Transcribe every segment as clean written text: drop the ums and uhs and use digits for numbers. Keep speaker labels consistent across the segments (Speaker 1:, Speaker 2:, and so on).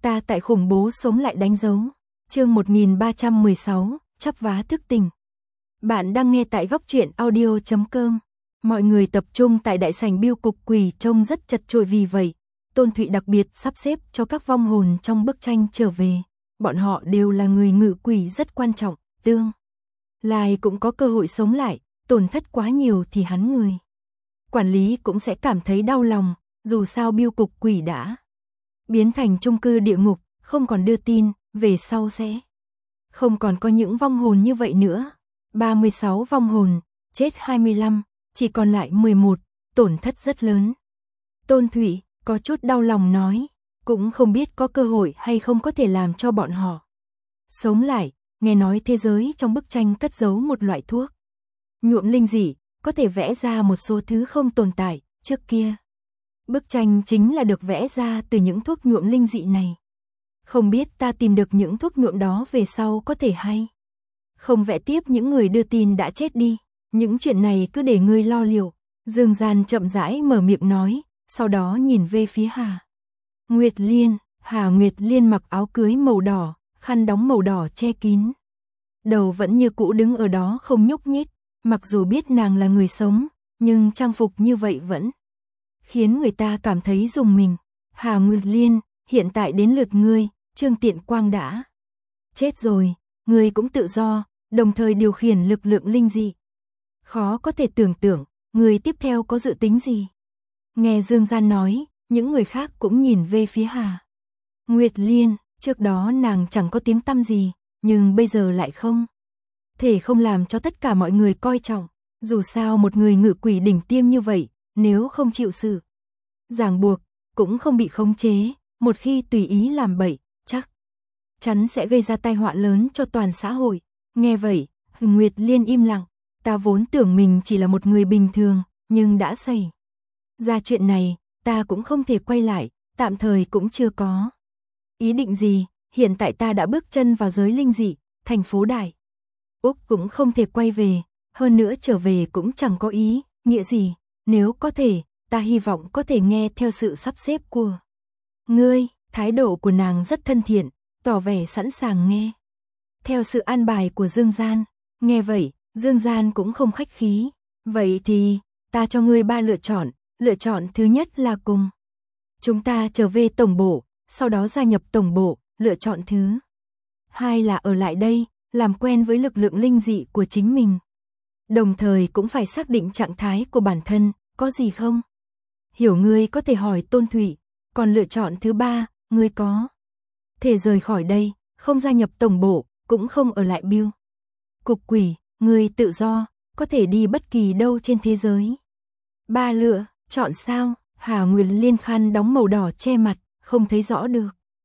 Speaker 1: Ta tại khủng bố sống lại đánh dấu. Chương 1316, chắp vá thức tỉnh. Bạn đang nghe tại góc truyện audio.com. Mọi người tập trung tại đại sảnh bưu cục quỷ trông rất chật chội, vì vậy Tôn Thụy đặc biệt sắp xếp cho các vong hồn trong bức tranh trở về. Bọn họ đều là người ngự quỷ rất quan trọng, tương lai cũng có cơ hội sống lại, tổn thất quá nhiều thì hắn người quản lý cũng sẽ cảm thấy đau lòng, dù sao bưu cục quỷ đã biến thành chung cư địa ngục, không còn đưa tin, về sau sẽ không còn có những vong hồn như vậy nữa. 36 vong hồn, chết 25, chỉ còn lại 11, tổn thất rất lớn. Tôn Thụy có chút đau lòng nói, cũng không biết có cơ hội hay không có thể làm cho bọn họ sống lại. Nghe nói thế giới trong bức tranh cất giấu một loại thuốc nhuộm linh dị, có thể vẽ ra một số thứ không tồn tại trước kia. Bức tranh chính là được vẽ ra từ những thuốc nhuộm linh dị này. Không biết ta tìm được những thuốc nhuộm đó về sau có thể hay không vẽ tiếp những người đưa tin đã chết đi. Những chuyện này cứ để ngươi lo liệu. Dương Gian chậm rãi mở miệng nói, sau đó nhìn về phía Hà Nguyệt Liên. Hà Nguyệt Liên mặc áo cưới màu đỏ, khăn đóng màu đỏ che kín đầu, vẫn như cũ đứng ở đó không nhúc nhích. Mặc dù biết nàng là người sống, nhưng trang phục như vậy vẫn khiến người ta cảm thấy rùng mình. Hà Nguyệt Liên, hiện tại đến lượt ngươi. Trương Tiện Quang đã chết rồi, ngươi cũng tự do, đồng thời điều khiển lực lượng linh dị. Khó có thể tưởng tượng, người tiếp theo có dự tính gì? Nghe Dương Gian nói, những người khác cũng nhìn về phía Hà Nguyệt Liên. Trước đó nàng chẳng có tiếng tăm gì, nhưng bây giờ lại không thể không làm cho tất cả mọi người coi trọng. Dù sao một người ngự quỷ đỉnh tiêm như vậy, nếu không chịu sự ràng buộc, cũng không bị khống chế, một khi tùy ý làm bậy, chắc chắn sẽ gây ra tai họa lớn cho toàn xã hội. Nghe vậy, Nguyệt Liên im lặng. Ta vốn tưởng mình chỉ là một người bình thường, nhưng đã xảy ra chuyện này, ta cũng không thể quay lại, tạm thời cũng chưa có ý định gì. Hiện tại ta đã bước chân vào giới linh dị, thành phố Đại Úc cũng không thể quay về, hơn nữa trở về cũng chẳng có ý nghĩa gì. Nếu có thể, ta hy vọng có thể nghe theo sự sắp xếp của ngươi. Thái độ của nàng rất thân thiện, tỏ vẻ sẵn sàng nghe theo sự an bài của Dương Gian. Nghe vậy, Dương Gian cũng không khách khí. Vậy thì, ta cho ngươi 3 lựa chọn. Lựa chọn thứ nhất là cùng chúng ta trở về tổng bộ, sau đó gia nhập tổng bộ. Lựa chọn thứ hai là ở lại đây, làm quen với lực lượng linh dị của chính mình. Đồng thời cũng phải xác định trạng thái của bản thân, có gì không hiểu ngươi có thể hỏi Tôn Thụy. Còn lựa chọn thứ ba, ngươi có thể rời khỏi đây, không gia nhập tổng bộ, cũng không ở lại bưu cục quỷ. Ngươi tự do, có thể đi bất kỳ đâu trên thế giới. 3 lựa chọn sao? Hà Nguyệt Liên khăn đóng màu đỏ che mặt, không thấy rõ được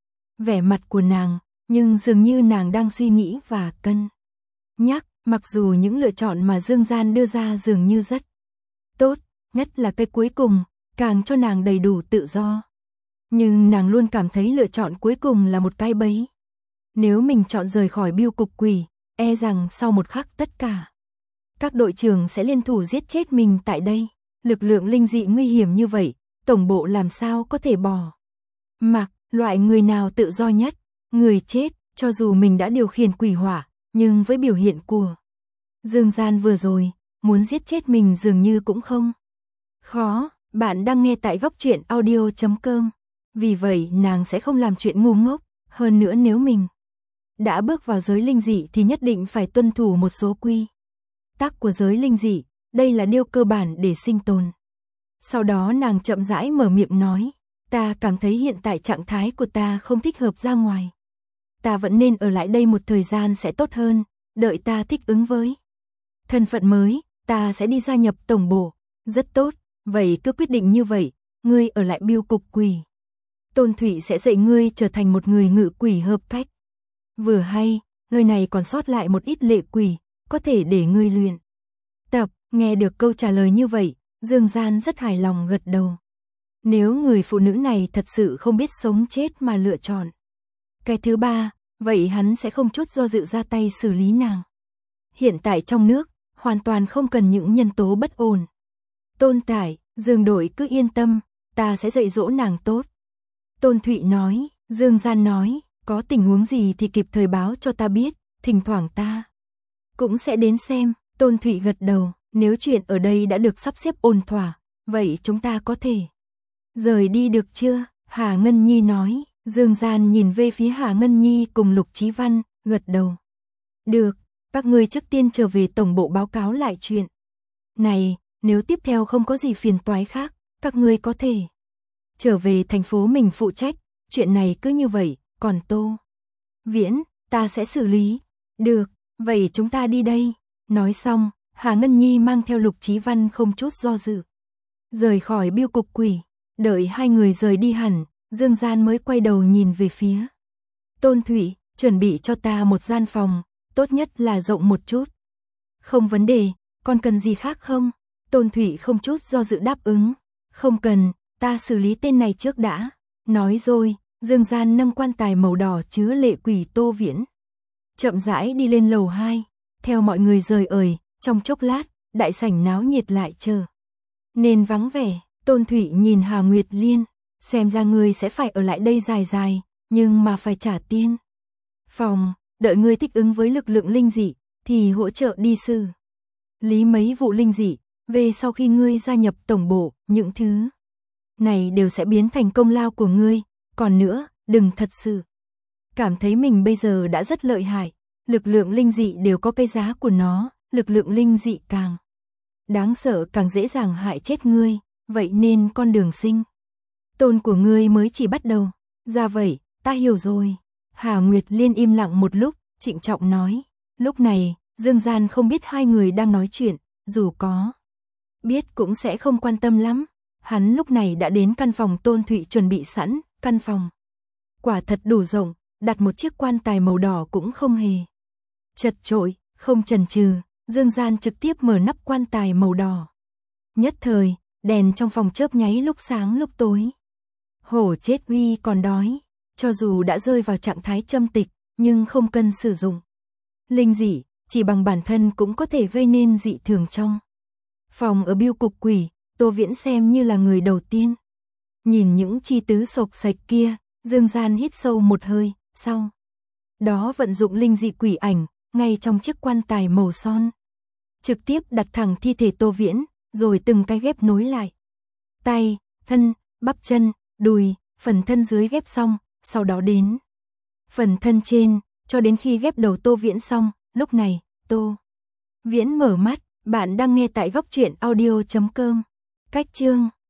Speaker 1: vẻ mặt của nàng, nhưng dường như nàng đang suy nghĩ và cân nhắc. Mặc dù những lựa chọn mà Dương Gian đưa ra dường như rất tốt, nhất là cái cuối cùng, càng cho nàng đầy đủ tự do. Nhưng nàng luôn cảm thấy lựa chọn cuối cùng là một cái bẫy. Nếu mình chọn rời khỏi bưu cục quỷ, e rằng sau một khắc tất cả các đội trưởng sẽ liên thủ giết chết mình tại đây. Lực lượng linh dị nguy hiểm như vậy, tổng bộ làm sao có thể bỏ mặc. Loại người nào tự do nhất? Người chết. Cho dù mình đã điều khiển quỷ hỏa, nhưng với biểu hiện của Dương Gian vừa rồi, muốn giết chết mình dường như cũng không khó. Bạn đang nghe tại góc truyện audio.com. Vì vậy nàng sẽ không làm chuyện ngu ngốc. Hơn nữa nếu mình đã bước vào giới linh dị thì nhất định phải tuân thủ một số quy tắc của giới linh dị. Đây là điều cơ bản để sinh tồn. Sau đó nàng chậm rãi mở miệng nói, ta cảm thấy hiện tại trạng thái của ta không thích hợp ra ngoài. Ta vẫn nên ở lại đây một thời gian sẽ tốt hơn. Đợi ta thích ứng với thân phận mới, ta sẽ đi gia nhập tổng bộ. Rất tốt, vậy cứ quyết định như vậy. Ngươi ở lại bưu cục quỷ, Tôn Thụy sẽ dạy ngươi trở thành một người ngự quỷ hợp cách. Vừa hay, nơi này còn sót lại một ít lệ quỷ, có thể để ngươi luyện tập. Nghe được câu trả lời như vậy, Dương Gian rất hài lòng gật đầu. Nếu người phụ nữ này thật sự không biết sống chết mà lựa chọn cái thứ ba, vậy hắn sẽ không chút do dự ra tay xử lý nàng. Hiện tại trong nước, hoàn toàn không cần những nhân tố bất ổn Tôn Tải, Dương đội cứ yên tâm, ta sẽ dạy dỗ nàng tốt. Tôn Thụy nói, Dương Gian nói, có tình huống gì thì kịp thời báo cho ta biết, thỉnh thoảng ta cũng sẽ đến xem. Tôn Thụy gật đầu, nếu chuyện ở đây đã được sắp xếp ổn thỏa, vậy chúng ta có thể rời đi được chưa? Hà Ngân Nhi nói. Dương Gian nhìn về phía Hà Ngân Nhi cùng Lục Chí Văn, gật đầu. Được, các ngươi trước tiên trở về tổng bộ báo cáo lại chuyện này, nếu tiếp theo không có gì phiền toái khác, các ngươi có thể trở về thành phố mình phụ trách, chuyện này cứ như vậy, còn Tô Viễn, ta sẽ xử lý. Được, vậy chúng ta đi đây. Nói xong, Hà Ngân Nhi mang theo Lục Chí Văn không chút do dự rời khỏi Bưu cục Quỷ. Đợi hai người rời đi hẳn, Dương Gian mới quay đầu nhìn về phía Tôn Thụy, chuẩn bị cho ta một gian phòng, tốt nhất là rộng một chút. Không vấn đề, còn cần gì khác không? Tôn Thụy không chút do dự đáp ứng. Không cần, ta xử lý tên này trước đã. Nói rồi, Dương Gian nâng quan tài màu đỏ chứa lệ quỷ Tô Viễn. Chậm rãi đi lên lầu 2, theo mọi người rời ời, trong chốc lát, đại sảnh náo nhiệt lại chờ nên vắng vẻ. Tôn Thụy nhìn Hà Nguyệt Liên, xem ra ngươi sẽ phải ở lại đây dài dài, nhưng mà phải trả tiền phòng, đợi ngươi thích ứng với lực lượng linh dị, thì hỗ trợ đi xử lý mấy vụ linh dị, về sau khi ngươi gia nhập tổng bộ, những thứ này đều sẽ biến thành công lao của ngươi, còn nữa, đừng thật sự cảm thấy mình bây giờ đã rất lợi hại, lực lượng linh dị đều có cái giá của nó, lực lượng linh dị càng đáng sợ càng dễ dàng hại chết ngươi, vậy nên con đường sinh tồn của ngươi mới chỉ bắt đầu. Ra vậy, ta hiểu rồi. Hà Nguyệt Liên im lặng một lúc, trịnh trọng nói. Lúc này, Dương Gian không biết hai người đang nói chuyện, dù có biết cũng sẽ không quan tâm lắm. Hắn lúc này đã đến căn phòng Tôn Thụy chuẩn bị sẵn, căn phòng quả thật đủ rộng, đặt một chiếc quan tài màu đỏ cũng không hề chật chội, không chần chừ, Dương Gian trực tiếp mở nắp quan tài màu đỏ. Nhất thời, đèn trong phòng chớp nháy lúc sáng lúc tối. Hổ chết uy còn đói, cho dù đã rơi vào trạng thái châm tịch, nhưng không cần sử dụng linh dị, chỉ bằng bản thân cũng có thể gây nên dị thường trong phòng. Ở Bưu cục Quỷ, Tô Viễn xem như là người đầu tiên nhìn những chi tứ sộc sạch kia. Dương Gian hít sâu một hơi, sau đó vận dụng linh dị quỷ ảnh, ngay trong chiếc quan tài màu son, trực tiếp đặt thẳng thi thể Tô Viễn, rồi từng cái ghép nối lại. Tay, thân, bắp chân, đùi, phần thân dưới ghép xong, sau đó đến phần thân trên, cho đến khi ghép đầu Tô Viễn xong. Lúc này, Tô Viễn mở mắt. Bạn đang nghe tại góc truyện audio.com. Cách chương